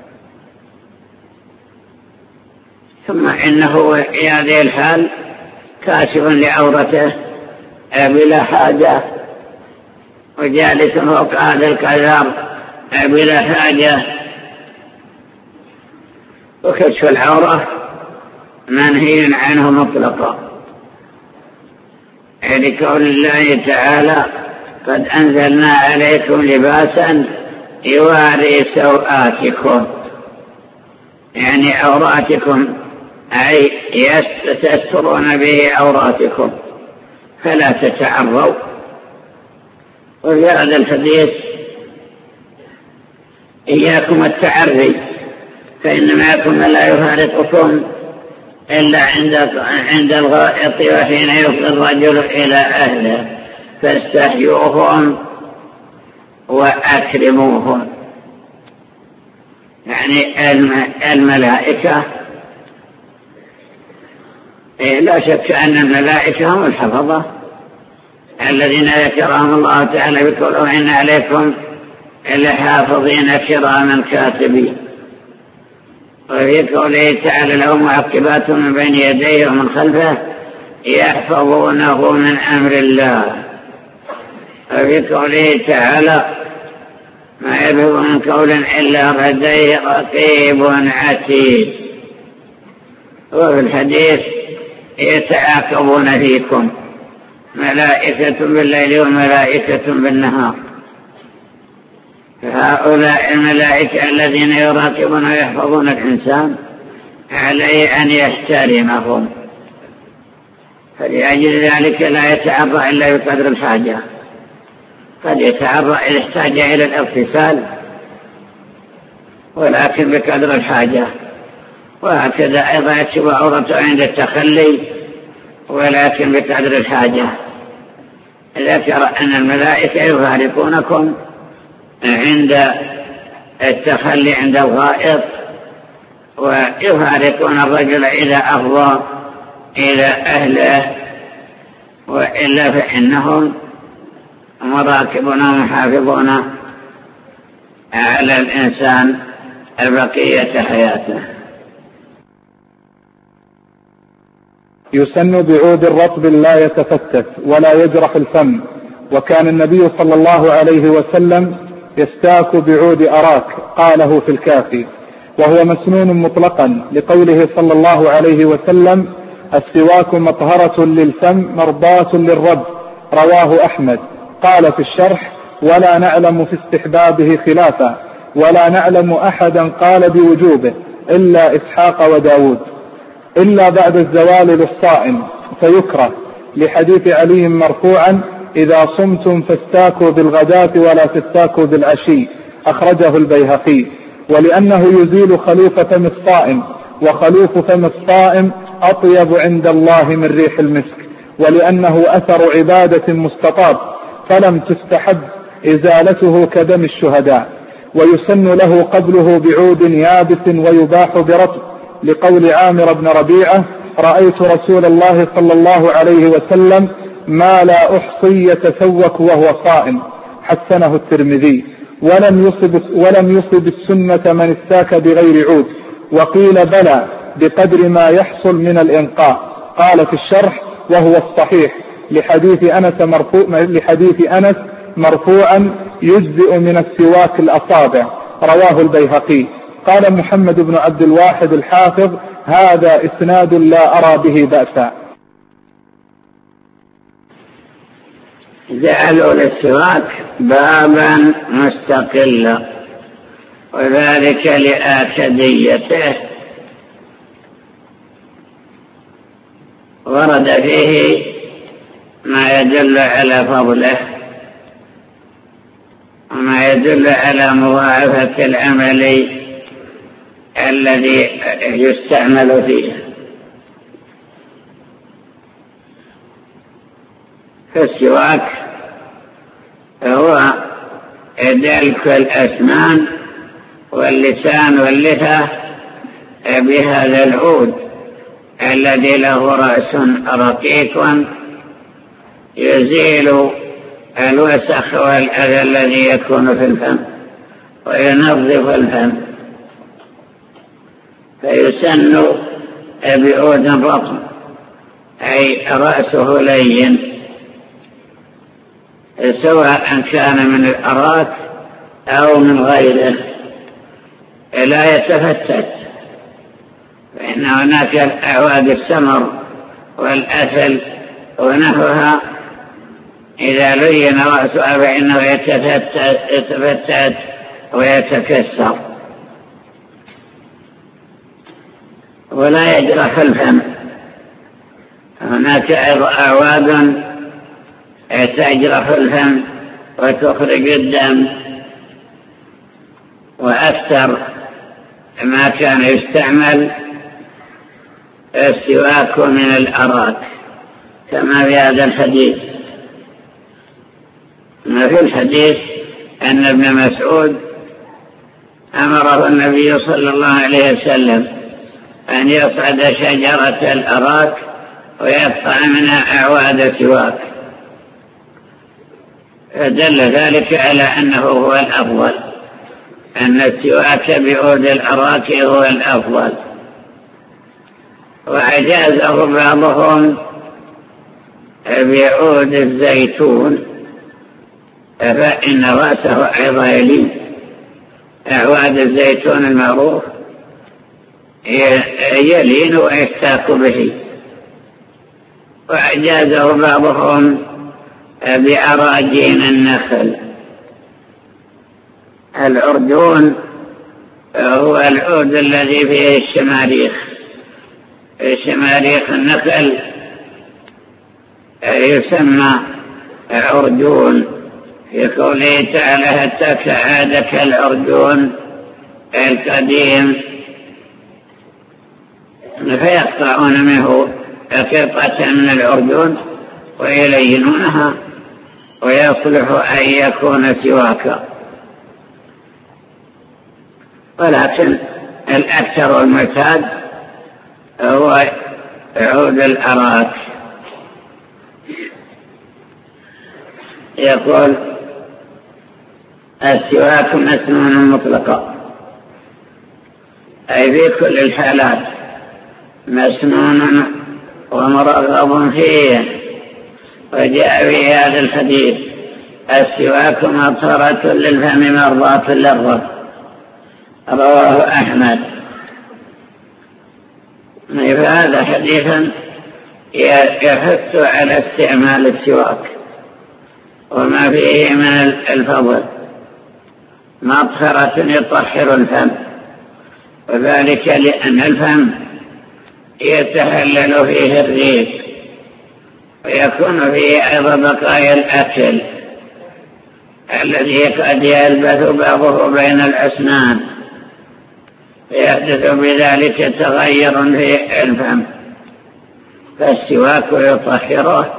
ثم إنه في هذه الحال كاشف لعورته بلا حاجة، وجالس فوق هذا القذار بلا حاجة. وكشف العورة منهي عنه مطلقا، لقول الله تعالى قد أنزلنا عليكم لباسا يواري سوآتكم يعني عوراتكم، أي تسترون به عوراتكم فلا تتعروا. وفي هذا الحديث إياكم التعري، فإنما يكون لا يفارقكم إلا عند الغائط وحين يفضي الرجل إلى أهله، فاستحيوهم وأكرموهم. يعني الملائكة لا شك أن الملائكة هم الحفظة الذين ذكرهم الله تعالى بقوله إن عليكم لحافظين كراما كاتبين، وفي قوله تعالى له معقبات من بين يديه ومن خلفه يحفظونه من أمر الله، وفي قوله تعالى ما يلفظ من قول إلا لديه رقيب عتيد. وفي الحديث يتعاقبون فيكم ملائكة بالليل وملائكة بالنهار، فهؤلاء الملائكة الذين يراقبون ويحفظون الإنسان عليه أن يحترمهم، فلأجل ذلك لا يتعرى إلا بقدر الحاجة. قد يتعرى إذا احتاج إلى الاغتسال ولكن بقدر الحاجة، وهكذا أيضا يكشف عورته عند التخلي ولكن بقدر الحاجة. ذكر أن الملائكة يفارقونكم عند التخلي عند الغائط، ويفارقون الرجل إذا أفضى إلى أهله، وإلا فإنهم مراقبون ومحافظون على الإنسان بقية حياته. يسن بعود رطب لا يتفتت ولا يجرح الفم، وكان النبي صلى الله عليه وسلم يستاك بعود أراك قاله في الكافي، وهو مسنون مطلقا لقوله صلى الله عليه وسلم السواك مطهرة للفم مرضاة للرب، رواه أحمد. قال في الشرح ولا نعلم في استحبابه خلافا، ولا نعلم أحدا قال بوجوبه إلا إسحاق وداود، إلا بعد الزوال للصائم فيكره، لحديث علي مرفوعا إذا صمتم فاستاكوا بالغداة ولا تستاكوا بالعشي، أخرجه البيهقي، ولأنه يزيل خلوف فم الصائم، وخلوف فم الصائم أطيب عند الله من ريح المسك، ولأنه أثر عبادة مستطاب فلم تستحب إزالته كدم الشهداء. ويسن له قبله بعود يابس ويباح برطب، لقول عامر بن ربيعة رأيت رسول الله صلى الله عليه وسلم ما لا أحصي يتسوك وهو صائم، حسنه الترمذي. ولم يصب السنة من استاك بغير عود، وقيل بلى بقدر ما يحصل من الإنقاء. قال في الشرح وهو الصحيح لحديث أنس مرفوعا يجزئ من السواك الأصابع، رواه البيهقي. قال محمد بن عبد الواحد الحافظ هذا إسناد لا أرى به بأسا. جعلوا للسواك بابا مستقلا، وذلك لآكديته، ورد فيه ما يدل على فضله وما يدل على مضاعفة العمل الذي يستعمل فيه. فالسواك هو دلك الأسنان واللسان واللثة بهذا العود الذي له رأس رقيق يزيل الوسخ والأذى الذي يكون في الفم وينظف الفم، فيسن بعود رطب أي رأسه لين، سواء كان من الأراك أو من غيره، لا يتفتت، فإن هناك أعواد السمر والأثل ونحوها إذا لين رأسها فإنه يتفتت ويتكسر ولا يجرح الفم. هناك أعواد تجرح الفم وتخرج الدم، وأكثر ما كان يستعمل السواك من الأراك كما في هذا الحديث. ما في الحديث أن ابن مسعود أمره النبي صلى الله عليه وسلم أن يصعد شجرة الأراك ويقطع منها أعواد سواك، فدل ذلك على أنه هو الأفضل، أن السواك بعود الأراك هو الأفضل. وأجازه بعضهم بعود الزيتون، فإن رأسه أيضا يلين. أعواد الزيتون المعروف يلين ويستاك به. وأجازه بعضهم بأراجين النخل. العرجون هو العود الذي فيه الشماريخ النخل يسمى عرجون، في قوله تعالى حتى كعاد كالعرجون القديم، فيقطعون منه قطعة من العرجون ويلينونها ويصلح أن يكون سواكا. ولكن الأكثر والمعتاد هو عود الأراك. يقول السواك مسنون مطلقا، أي في كل الحالات مسنون ومرغب فيه. وجاء في هذا الحديث السواك مطهرة للفم مرضاة للرب، رواه أحمد. فهذا حديثا يحث على استعمال السواك وما فيه من الفضل، مطهرة يطهر الفم، وذلك لأن الفم يتهلل فيه الريق ويكون فيه أيضا بقايا الأكل الذي قد يلبث بعضه بين الأسنان، فيحدث بذلك تغير في الفم، فالسواك يطهره.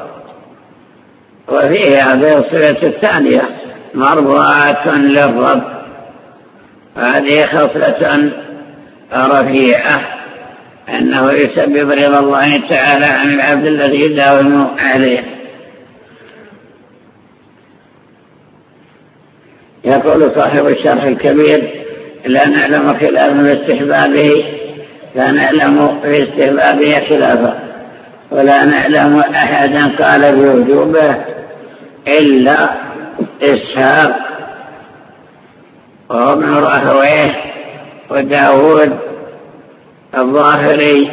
وفيه هذه الصفة الثانية مرضاة للرب، هذه خصلة رفيعة، أنه يسبب رضا الله تعالى عن العبد الذي يداوم عليه. يقول صاحب الشرح الكبير لا نعلم خلافا في استحبابه، لا نعلم في استحبابه خلافا، ولا نعلم أحدا قال بوجوبه إلا إسحاق وابن راهويه وداود الظاهري،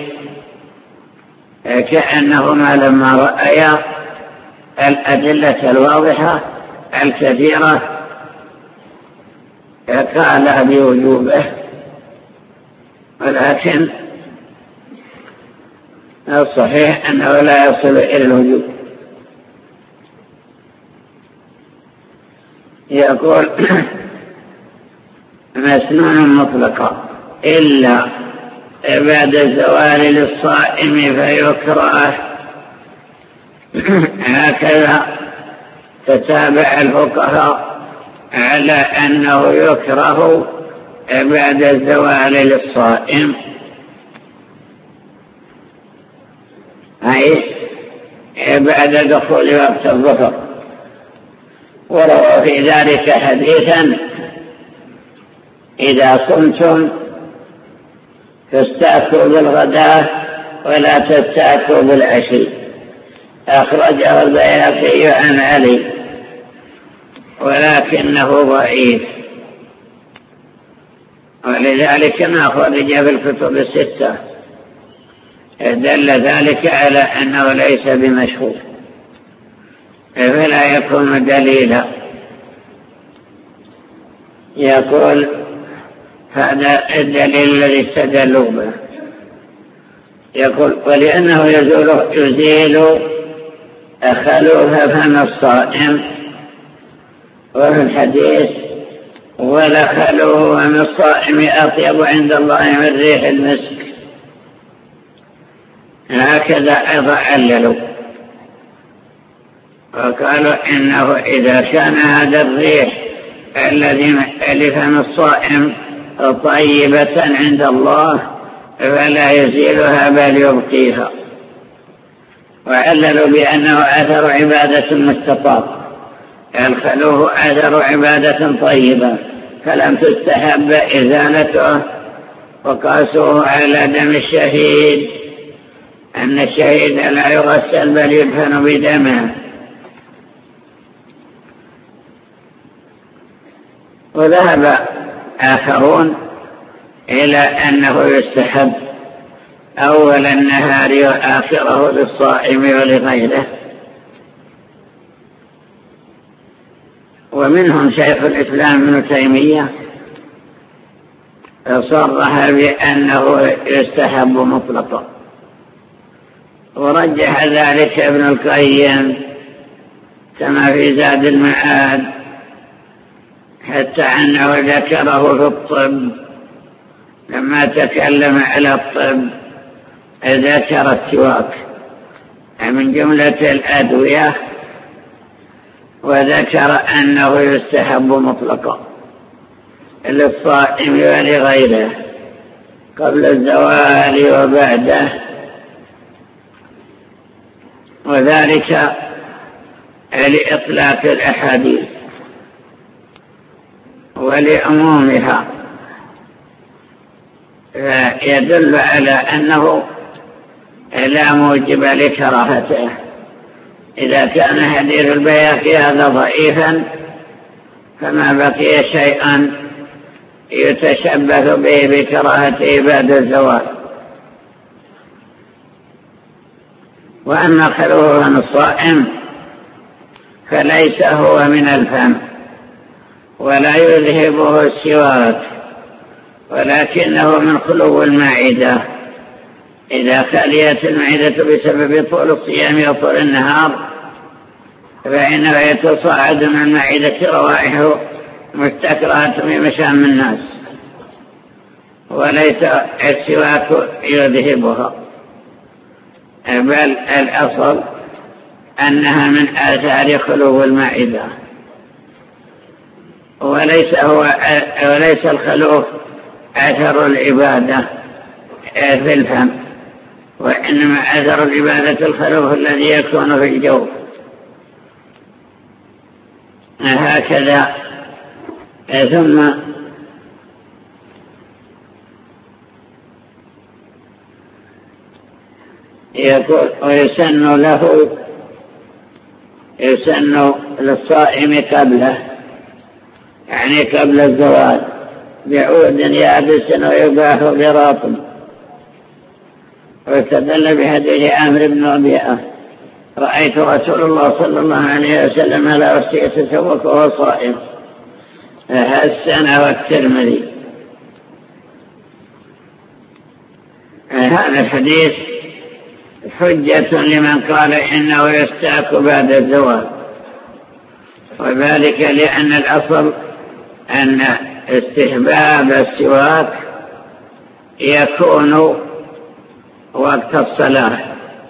كأنهما لما رأيا الأدلة الواضحة الكثيرة قال بوجوبه. ولكن الصحيح أنه لا يصل إلى الوجوب. يقول مسنون مطلقا إلا بعد الزوال للصائم فيكره. هكذا تتابع الفقهاء على أنه يكره بعد الزوال للصائم، أي بعد دخول وقت الظهر. وروى في ذلك حديثا إذا صمتم فاستأكوا بالغداء ولا تستأكوا بالعشي، أخرجه البيهقي عن علي ولكنه ضعيف، ولذلك ما خرج في الكتب الستة. دل ذلك على أنه ليس بمشهور، فلا يكون دليلا. يقول هذا الدليل الذي استدلوا به. يقول ولأنه يزيل خلوف فم الصائم، وفي الحديث ولا خلوف فم الصائم أطيب عند الله من ريح المسك. هكذا أيضا عللوا وقالوا إنه إذا كان هذا الريح الذي لفم الصائم طيبة عند الله فلا يزيلها بل يبقيها. وعللوا بأنه أثر عبادة مستطاب، الخلوف أثر عبادة طيبة فلم تستحب إزالته، وقاسوه على دم الشهيد أن الشهيد لا يغسل بل يدفن بدمه. وذهب آخرون إلى أنه يستحب أول النهار وآخره للصائم ولغيره. ومنهم شيخ الإسلام ابن تيمية صرح بأنه يستحب مطلقا، ورجح ذلك ابن القيم كما في زاد المعاد، حتى أنه ذكره في الطب لما تكلم على الطب ذكر السواك من جملة الأدوية، وذكر أنه يستحب مطلقا للصائم ولغيره قبل الزوال وبعده، وذلك لإطلاق الأحاديث ولعمومها، يدل على أنه لا موجب لكراهته. إذا كان حديث البيهقي هذا ضعيفا فما بقي شيئا يتشبث به بكراهته بعد الزوال. وأما خلوف فم الصائم فليس هو من الفم ولا يذهبه السواك، ولكنه من خلو المعدة. إذا خليت المعدة بسبب طول الصيام وطول النهار فإنه يتصاعد من المعدة روائح مستكرهة في مشام الناس، وليس السواك يذهبها، بل الأصل أنها من آثار خلو المعدة. وليس الخلوف أثر العبادة في الفم، وإنما أثر العبادة الخلوف الذي يكون في الجوف. هكذا. ثم يقول ويسن للصائم قبله، يعني قبل الزوال، بعود يابس ويباح برطب. واستدل بحديث عامر بن ربيعة رأيت رسول الله صلى الله عليه وسلم لا يتسوق وهو صائم، حسن والترمذي. هذا الحديث حجة لمن قال إنه يستاك بعد الزوال، وذلك لأن الأصل أن استحباب السواك يكون وقت الصلاة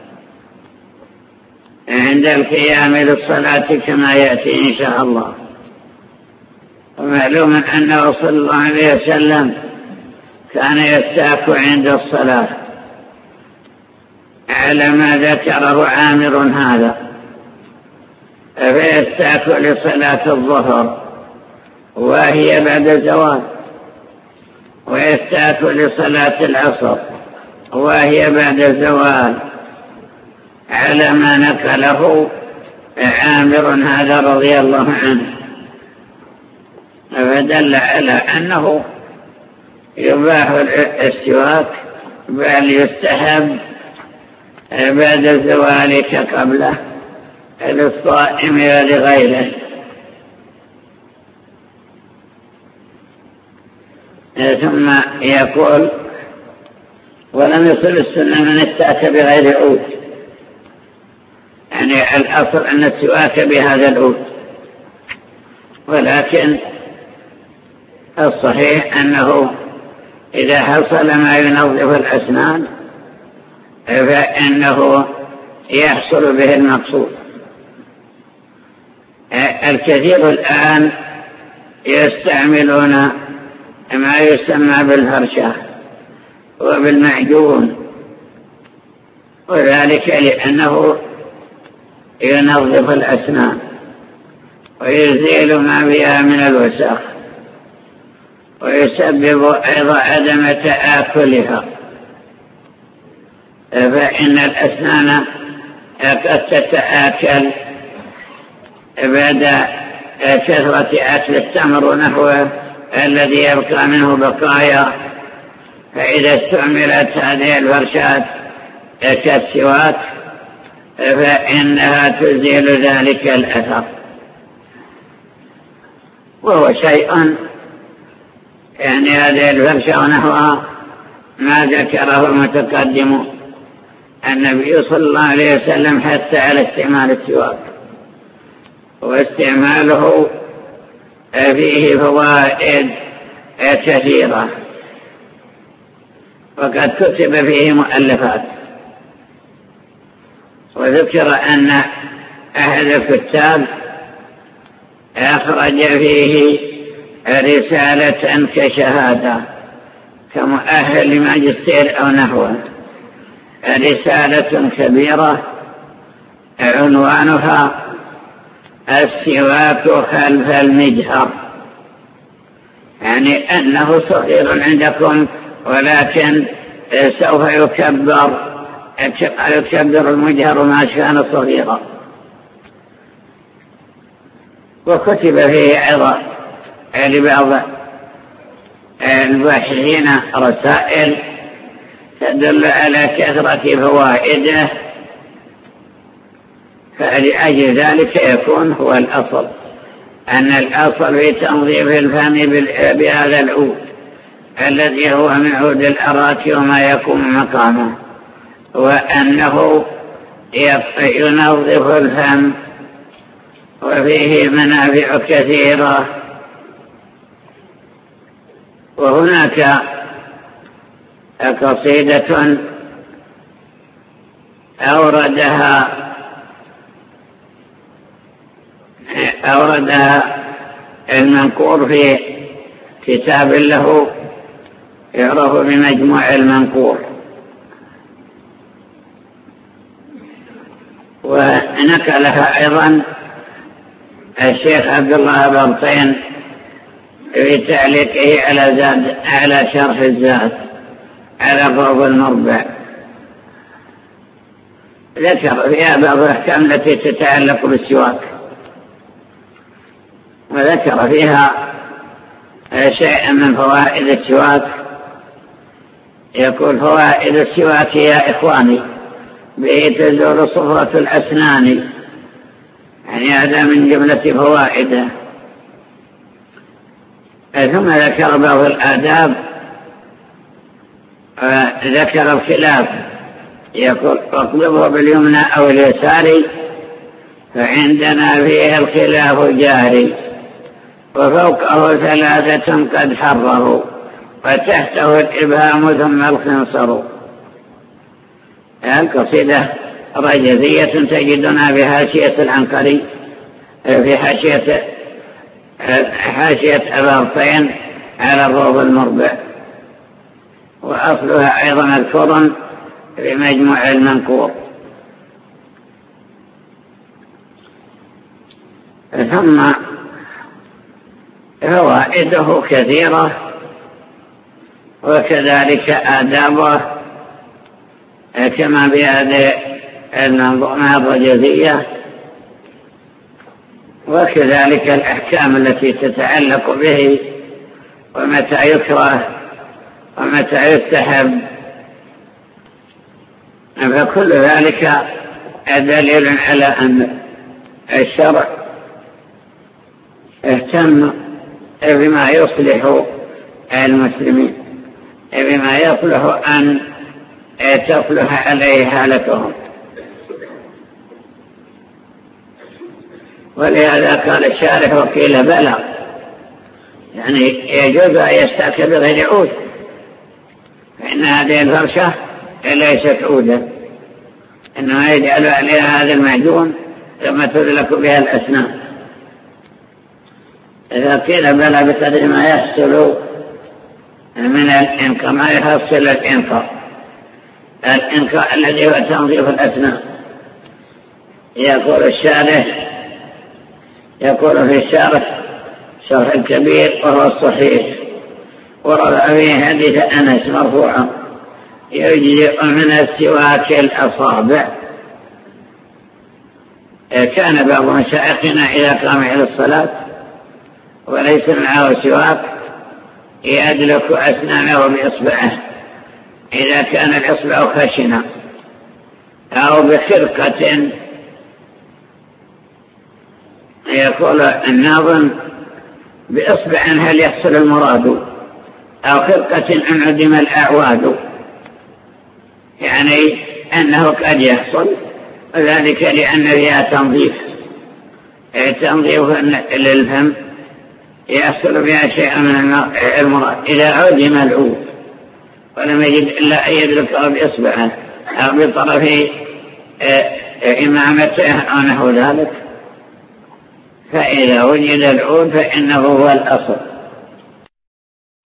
عند القيام للصلاة كما يأتي إن شاء الله. ومعلوم أنه صلى الله عليه وسلم كان يستاك عند الصلاة على ما ذكره عامر هذا، فيستاك لصلاة الظهر وهي بعد الزوال، ويستاك لصلاة العصر وهي بعد الزوال، على ما نقله عامر هذا رضي الله عنه. فدل على أنه يباح السواك، بل يستحب بعد الزوال كقبله للصائم ولغيره. ثم يقول ولم يصل السنة من استاك بغير عود، يعني الأصل أن السواك بهذا العود، ولكن الصحيح أنه إذا حصل ما ينظف الأسنان فإنه يحصل به المقصود. الكثير الآن يستعملون ما يسمى بالفرشة وبالمعجون، وذلك لأنه ينظف الأسنان ويزيل ما بها من الوسخ، ويسبب أيضا عدم تآكلها، فإن الأسنان قد تتآكل بعد كثرة أكل التمر ونحوه الذي يبقى منه بقايا، فإذا استعملت هذه الفرشات كالسواك فإنها تزيل ذلك الأثر، وهو شيء يعني هذه الفرشة ونحوها ما ذكره المتقدم النبي صلى الله عليه وسلم حتى على استعمال السواك، واستعماله فيه فوائد كثيرة، وقد كتب فيه مؤلفات. وذكر أن أحد الكتاب أخرج فيه رسالة كشهادة كمؤهل لماجستير أو نحوه، رسالة كبيرة عنوانها السواك خلف المجهر، يعني أنه صغير عندكم ولكن سوف يكبر المجهر ما كان صغيرا. وكتب فيه أيضا لبعض الباحثين رسائل تدل على كثرة فوائده، فلأجل ذلك يكون هو الأصل، أن الأصل في تنظيف الفم بهذا العود الذي هو من عود الأراك وما يكون مقامه، وأنه ينظف الفم وفيه منافع كثيرة. وهناك قصيدة أوردها المنقور في كتاب له يعرف بمجموع المنقور، ونقلها أيضا الشيخ عبد الله بلطين في تعليقه على شرح الزاد على روض المربع، ذكر فيها بعض الأحكام التي تتعلق بالسواك، وذكر فيها شيئا من فوائد السواك. يقول فوائد السواك يا إخواني به تزول صفرة الأسنان، يعني هذا من جملة فوائده. ثم ذكر بعض الآداب، ذكر الخلاف، يقول اقلبه باليمنى أو اليسار، فعندنا فيه الخلاف جاري، وفوقه ثلاثة قد حرروا، وتحته الإبهام ثم الخنصر. القصيدة رجزية تجدنا بحاشية العنقري في حاشية أبارطين على الروض المربع، وأصلها أيضا مذكور في مجموع المنقور. ثم فوائده كثيرة، وكذلك آدابه كما بهذه المنظومة الرجزية، وكذلك الأحكام التي تتعلق به، ومتى يكره ومتى يستحب، فكل ذلك دليل على أن الشرع اهتم بما يصلح المسلمين بما يصلح أن تصلح عليه حالتهم. ولهذا قال الشارح وقيل بلى، يعني يجوز أن يستأكل بغير عود، فإن هذه الفرشة ليست عودا، إنما يجعل عليها هذا المعجون ثم تدلك بها الأسنان. إذا قيل بلى بقدر ما يحصل من الإنقاء، ما يحصل الإنقاء الذي هو تنظيف الأسنان. يقول الشارح، يقول في الشرح الكبير وهو الصحيح، ورد فيه حديث أنس مرفوعا يجزئ من السواك الأصابع. كان بعض مشايخنا إذا قام إلى الصلاة وليس معه سواك يدلك أسنانه بإصبعه إذا كان الإصبع خشنا، أو بخرقة. يقول الناظم بإصبع هل يحصل المراد، أو خرقة أن عدم الأعواد، يعني أنه قد يحصل، وذلك لأن فيها تنظيف للفم يحصل بها شيء من المراد. إذا عدم العود ولم يجد إلا أن يدركه بإصبعه أو بطرف إمامته أو نحو ذلك، فإذا وجد العود فإنه هو الأصل.